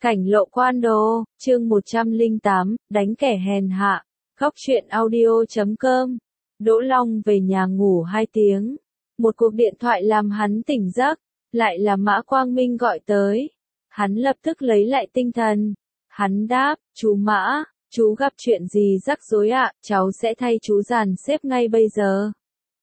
Cảnh lộ quan đồ, chương 108, đánh kẻ hèn hạ. Góc truyện audio.com. Đỗ Long về nhà ngủ 2 tiếng. Một cuộc điện thoại làm hắn tỉnh giấc, lại là Mã Quang Minh gọi tới. Hắn lập tức lấy lại tinh thần. Hắn đáp, chú Mã, chú gặp chuyện gì rắc rối ạ, cháu sẽ thay chú dàn xếp ngay bây giờ.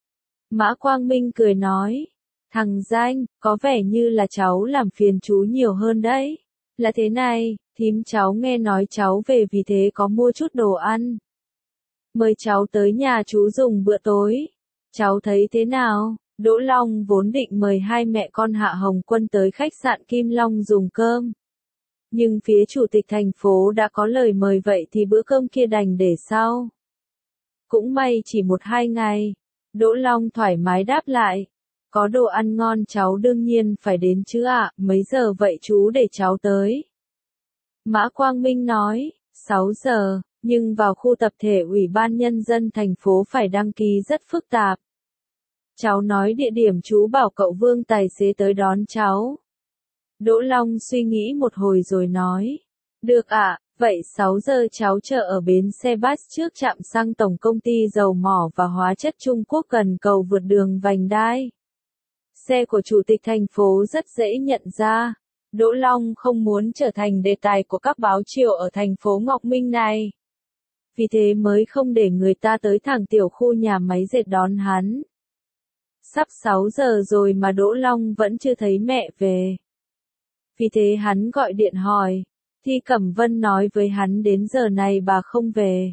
Mã Quang Minh cười nói, thằng danh, có vẻ như là cháu làm phiền chú nhiều hơn đấy. Là thế này, thím cháu nghe nói cháu về vì thế có mua chút đồ ăn. Mời cháu tới nhà chú dùng bữa tối. Cháu thấy thế nào? Đỗ Long vốn định mời hai mẹ con Hạ Hồng Quân tới khách sạn Kim Long dùng cơm. Nhưng phía chủ tịch thành phố đã có lời mời vậy thì bữa cơm kia đành để sau. Cũng may chỉ 1-2 ngày. Đỗ Long thoải mái đáp lại. Có đồ ăn ngon cháu đương nhiên phải đến chứ ạ, mấy giờ vậy chú để cháu tới? Mã Quang Minh nói, 6 giờ, nhưng vào khu tập thể Ủy ban Nhân dân thành phố phải đăng ký rất phức tạp. Cháu nói địa điểm chú bảo cậu Vương tài xế tới đón cháu. Đỗ Long suy nghĩ một hồi rồi nói, được ạ, vậy 6 giờ cháu chờ ở bến xe bus trước trạm xăng Tổng công ty dầu mỏ và hóa chất Trung Quốc gần cầu vượt đường vành đai. Xe của chủ tịch thành phố rất dễ nhận ra. Đỗ Long không muốn trở thành đề tài của các báo chiều ở thành phố Ngọc Minh này. Vì thế mới không để người ta tới thẳng tiểu khu nhà máy dệt đón hắn. Sắp 6 giờ rồi mà Đỗ Long vẫn chưa thấy mẹ về. Vì thế hắn gọi điện hỏi. Thi Cẩm Vân nói với hắn đến giờ này bà không về.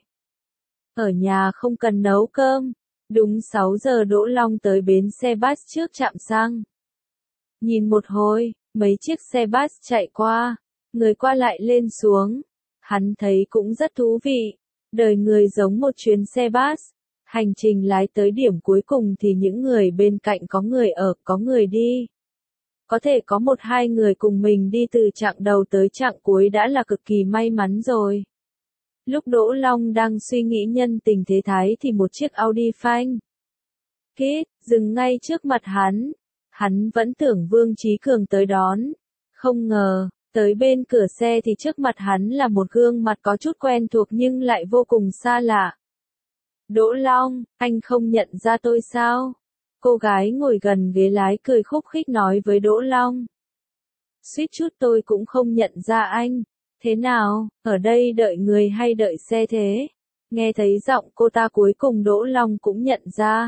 Ở nhà không cần nấu cơm. Đúng 6 giờ Đỗ Long tới bến xe bus trước trạm xăng. Nhìn một hồi, mấy chiếc xe bus chạy qua, người qua lại lên xuống. Hắn thấy cũng rất thú vị. Đời người giống một chuyến xe bus. Hành trình lái tới điểm cuối cùng thì những người bên cạnh có người ở, có người đi. Có thể có 1-2 người cùng mình đi từ chặng đầu tới chặng cuối đã là cực kỳ may mắn rồi. Lúc Đỗ Long đang suy nghĩ nhân tình thế thái thì một chiếc Audi phanh kít, dừng ngay trước mặt hắn. Hắn vẫn tưởng Vương Chí Cường tới đón. Không ngờ, tới bên cửa xe thì trước mặt hắn là một gương mặt có chút quen thuộc nhưng lại vô cùng xa lạ. Đỗ Long, anh không nhận ra tôi sao? Cô gái ngồi gần ghế lái cười khúc khích nói với Đỗ Long. Suýt chút tôi cũng không nhận ra anh. Thế nào, ở đây đợi người hay đợi xe thế? Nghe thấy giọng cô ta cuối cùng Đỗ Long cũng nhận ra.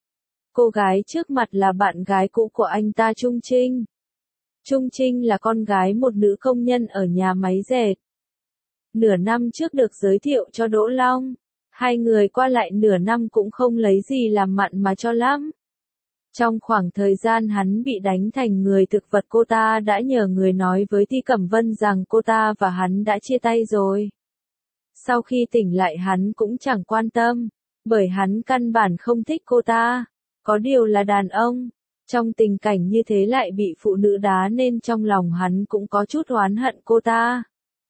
Cô gái trước mặt là bạn gái cũ của anh ta Trung Trinh. Trung Trinh là con gái một nữ công nhân ở nhà máy dệt. Nửa năm trước được giới thiệu cho Đỗ Long. Hai người qua lại nửa năm cũng không lấy gì làm mặn mà cho lắm. Trong khoảng thời gian hắn bị đánh thành người thực vật cô ta đã nhờ người nói với Thi Cẩm Vân rằng cô ta và hắn đã chia tay rồi. Sau khi tỉnh lại hắn cũng chẳng quan tâm, bởi hắn căn bản không thích cô ta. Có điều là đàn ông, trong tình cảnh như thế lại bị phụ nữ đá nên trong lòng hắn cũng có chút oán hận cô ta.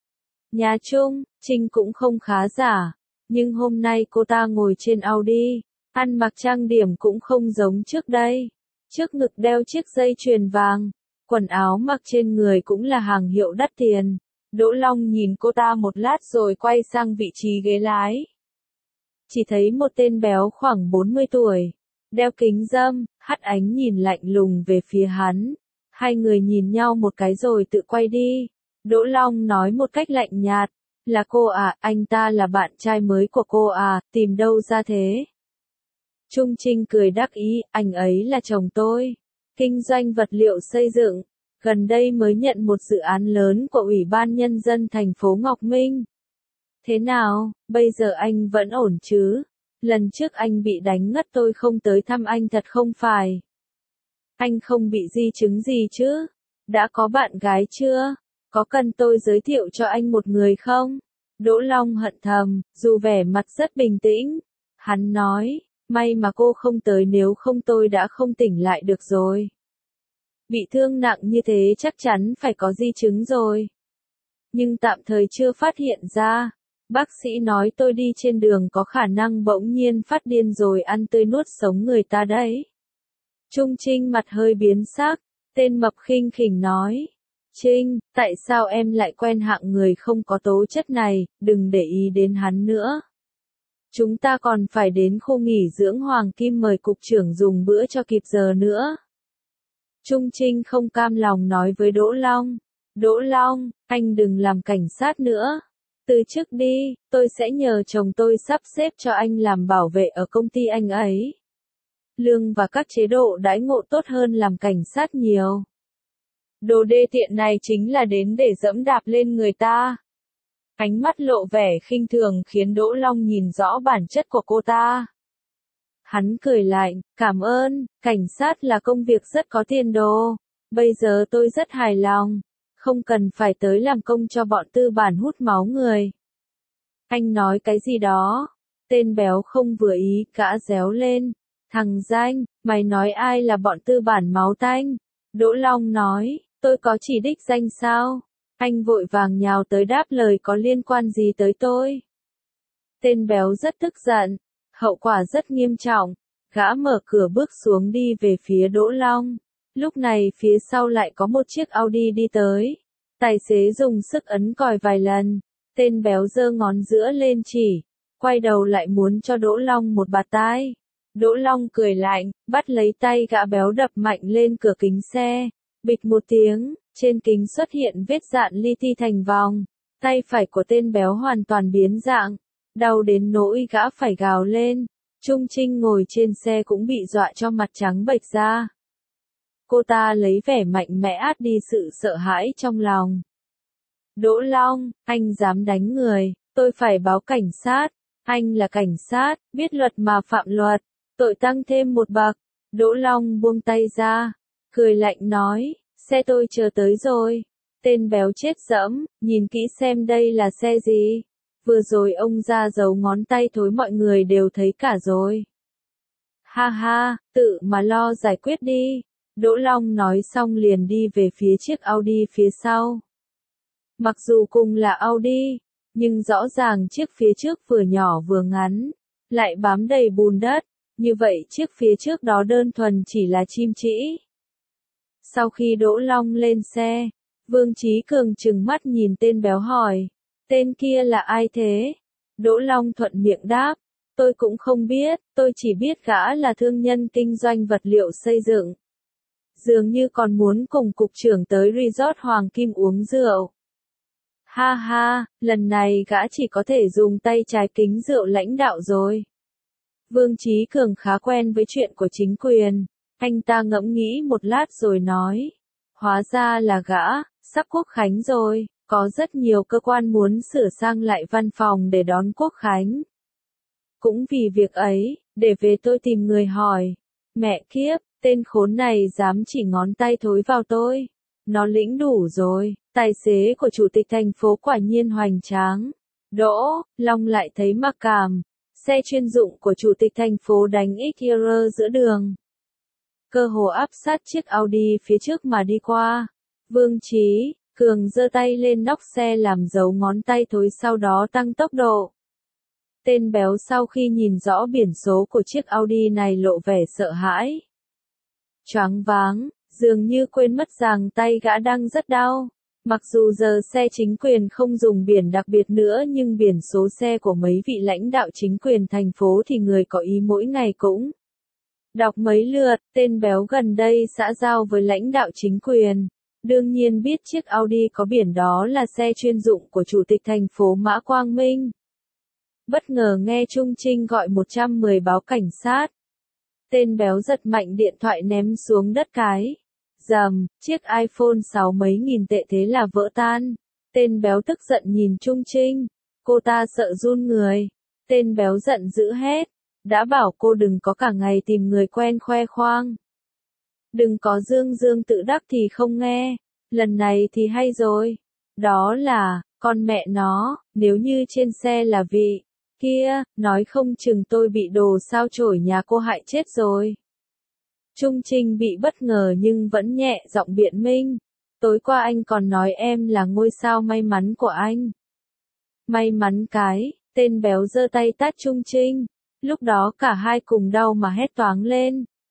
Nhà Trung, Trinh cũng không khá giả, nhưng hôm nay cô ta ngồi trên Audi. Ăn mặc trang điểm cũng không giống trước đây. Trước ngực đeo chiếc dây chuyền vàng. Quần áo mặc trên người cũng là hàng hiệu đắt tiền. Đỗ Long nhìn cô ta một lát rồi quay sang vị trí ghế lái. Chỉ thấy một tên béo khoảng 40 tuổi. Đeo kính râm, hắt ánh nhìn lạnh lùng về phía hắn. Hai người nhìn nhau một cái rồi tự quay đi. Đỗ Long nói một cách lạnh nhạt. Là cô à, anh ta là bạn trai mới của cô à, tìm đâu ra thế? Trung Trinh cười đắc ý, anh ấy là chồng tôi. Kinh doanh vật liệu xây dựng. Gần đây mới nhận một dự án lớn của Ủy ban Nhân dân thành phố Ngọc Minh. Thế nào, bây giờ anh vẫn ổn chứ? Lần trước anh bị đánh ngất tôi không tới thăm anh thật không phải? Anh không bị di chứng gì chứ? Đã có bạn gái chưa? Có cần tôi giới thiệu cho anh một người không? Đỗ Long hận thầm, dù vẻ mặt rất bình tĩnh. Hắn nói. May mà cô không tới nếu không tôi đã không tỉnh lại được rồi. Bị thương nặng như thế chắc chắn phải có di chứng rồi. Nhưng tạm thời chưa phát hiện ra. Bác sĩ nói tôi đi trên đường có khả năng bỗng nhiên phát điên rồi ăn tươi nuốt sống người ta đấy. Trung Trinh mặt hơi biến sắc. Tên mập khinh khỉnh nói. Trinh, tại sao em lại quen hạng người không có tố chất này, đừng để ý đến hắn nữa. Chúng ta còn phải đến khu nghỉ dưỡng Hoàng Kim mời cục trưởng dùng bữa cho kịp giờ nữa. Trung Trinh không cam lòng nói với Đỗ Long. Đỗ Long, anh đừng làm cảnh sát nữa. Từ chức đi, tôi sẽ nhờ chồng tôi sắp xếp cho anh làm bảo vệ ở công ty anh ấy. Lương và các chế độ đãi ngộ tốt hơn làm cảnh sát nhiều. Đồ đê tiện này chính là đến để dẫm đạp lên người ta. Ánh mắt lộ vẻ khinh thường khiến Đỗ Long nhìn rõ bản chất của cô ta. Hắn cười lạnh, cảm ơn, cảnh sát là công việc rất có tiền đồ. Bây giờ tôi rất hài lòng. Không cần phải tới làm công cho bọn tư bản hút máu người. Anh nói cái gì đó? Tên béo không vừa ý, gã réo lên. Thằng danh, mày nói ai là bọn tư bản máu tanh? Đỗ Long nói, tôi có chỉ đích danh sao? Anh vội vàng nhào tới đáp lời có liên quan gì tới tôi? Tên béo rất tức giận. Hậu quả rất nghiêm trọng. Gã mở cửa bước xuống đi về phía Đỗ Long. Lúc này phía sau lại có một chiếc Audi đi tới. Tài xế dùng sức ấn còi vài lần. Tên béo giơ ngón giữa lên chỉ. Quay đầu lại muốn cho Đỗ Long một bạt tai. Đỗ Long cười lạnh, bắt lấy tay gã béo đập mạnh lên cửa kính xe. Bịch một tiếng, trên kính xuất hiện vết dạn li ti thành vòng. Tay phải của tên béo hoàn toàn biến dạng. Đau đến nỗi gã phải gào lên. Trung Trinh ngồi trên xe cũng bị dọa cho mặt trắng bệch ra. Cô ta lấy vẻ mạnh mẽ át đi sự sợ hãi trong lòng. Đỗ Long, anh dám đánh người, tôi phải báo cảnh sát. Anh là cảnh sát, biết luật mà phạm luật, tội tăng thêm một bậc. Đỗ Long buông tay ra, cười lạnh nói, xe tôi chờ tới rồi. Tên béo chết dẫm, nhìn kỹ xem đây là xe gì. Vừa rồi ông ra giấu ngón tay thối mọi người đều thấy cả rồi. Ha ha, tự mà lo giải quyết đi. Đỗ Long nói xong liền đi về phía chiếc Audi phía sau. Mặc dù cùng là Audi, nhưng rõ ràng chiếc phía trước vừa nhỏ vừa ngắn, lại bám đầy bùn đất, như vậy chiếc phía trước đó đơn thuần chỉ là chim trĩ. Sau khi Đỗ Long lên xe, Vương Chí Cường trừng mắt nhìn tên béo hỏi, tên kia là ai thế? Đỗ Long thuận miệng đáp, tôi cũng không biết, tôi chỉ biết gã là thương nhân kinh doanh vật liệu xây dựng. Dường như còn muốn cùng cục trưởng tới resort Hoàng Kim uống rượu. Ha ha, lần này gã chỉ có thể dùng tay trái kính rượu lãnh đạo rồi. Vương Chí Cường khá quen với chuyện của chính quyền. Anh ta ngẫm nghĩ một lát rồi nói. Hóa ra là gã, sắp Quốc Khánh rồi, có rất nhiều cơ quan muốn sửa sang lại văn phòng để đón Quốc Khánh. Cũng vì việc ấy, để về tôi tìm người hỏi. Mẹ kiếp, tên khốn này dám chỉ ngón tay thối vào tôi. Nó lĩnh đủ rồi, tài xế của chủ tịch thành phố quả nhiên hoành tráng. Đỗ Long lại thấy mặc cảm. Xe chuyên dụng của chủ tịch thành phố đánh XR giữa đường. Cơ hồ áp sát chiếc Audi phía trước mà đi qua. Vương Chí Cường giơ tay lên nóc xe làm dấu ngón tay thối sau đó tăng tốc độ. Tên béo sau khi nhìn rõ biển số của chiếc Audi này lộ vẻ sợ hãi. Choáng váng, dường như quên mất rằng tay gã đang rất đau. Mặc dù giờ xe chính quyền không dùng biển đặc biệt nữa nhưng biển số xe của mấy vị lãnh đạo chính quyền thành phố thì người có ý mỗi ngày cũng đọc mấy lượt. Tên béo gần đây xã giao với lãnh đạo chính quyền. Đương nhiên biết chiếc Audi có biển đó là xe chuyên dụng của chủ tịch thành phố Mã Quang Minh. Bất ngờ nghe Trung Trinh gọi 110 báo cảnh sát. Tên béo giật mạnh điện thoại ném xuống đất cái. Dầm, chiếc iPhone 6 mấy nghìn tệ thế là vỡ tan. Tên béo tức giận nhìn Trung Trinh. Cô ta sợ run người. Tên béo giận dữ hét. Đã bảo cô đừng có cả ngày tìm người quen khoe khoang. Đừng có dương dương tự đắc thì không nghe. Lần này thì hay rồi. Đó là, con mẹ nó, nếu như trên xe là vị kia, nói không chừng tôi bị đồ sao chổi nhà cô hại chết rồi. Trung Trinh bị bất ngờ nhưng vẫn nhẹ giọng biện minh. Tối qua anh còn nói em là ngôi sao may mắn của anh. May mắn cái, tên béo giơ tay tát Trung Trinh. Lúc đó cả hai cùng đau mà hét toáng lên.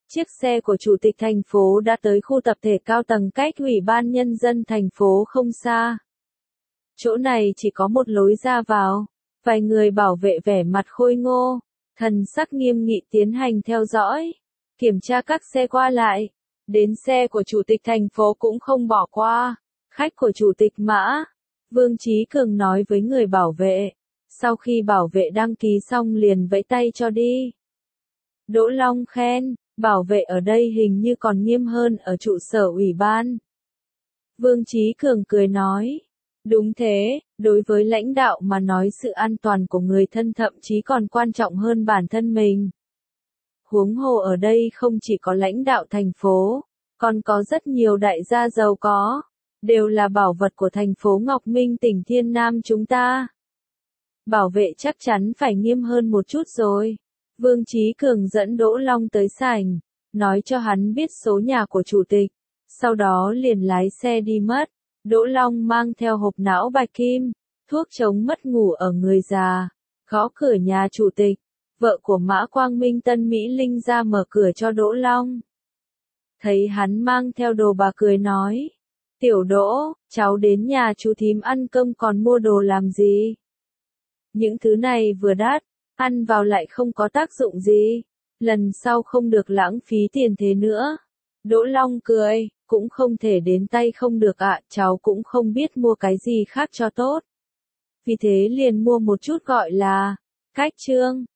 Chiếc xe của chủ tịch thành phố đã tới khu tập thể cao tầng cách Ủy ban Nhân dân thành phố không xa. Chỗ này chỉ có một lối ra vào. Vài người bảo vệ vẻ mặt khôi ngô, thần sắc nghiêm nghị tiến hành theo dõi, kiểm tra các xe qua lại. Đến xe của chủ tịch thành phố cũng không bỏ qua. Khách của chủ tịch Mã. Vương Chí Cường nói với người bảo vệ. Sau khi bảo vệ đăng ký xong liền vẫy tay cho đi. Đỗ Long khen, bảo vệ ở đây hình như còn nghiêm hơn ở trụ sở ủy ban. Vương Chí Cường cười nói. Đúng thế, đối với lãnh đạo mà nói sự an toàn của người thân thậm chí còn quan trọng hơn bản thân mình. Huống hồ ở đây không chỉ có lãnh đạo thành phố, còn có rất nhiều đại gia giàu có, đều là bảo vật của thành phố Ngọc Minh tỉnh Thiên Nam chúng ta. Bảo vệ chắc chắn phải nghiêm hơn một chút rồi. Vương Chí Cường dẫn Đỗ Long tới sảnh, nói cho hắn biết số nhà của chủ tịch, sau đó liền lái xe đi mất. Đỗ Long mang theo hộp não bạch kim, thuốc chống mất ngủ ở người già, gõ cửa nhà chủ tịch. Vợ của Mã Quang Minh Tân Mỹ Linh ra mở cửa cho Đỗ Long. Thấy hắn mang theo đồ bà cười nói. Tiểu Đỗ, cháu đến nhà chú thím ăn cơm còn mua đồ làm gì? Những thứ này vừa đắt, ăn vào lại không có tác dụng gì. Lần sau không được lãng phí tiền thế nữa. Đỗ Long cười, cũng không thể đến tay không được ạ, cháu cũng không biết mua cái gì khác cho tốt. Vì thế liền mua một chút gọi là cách trương.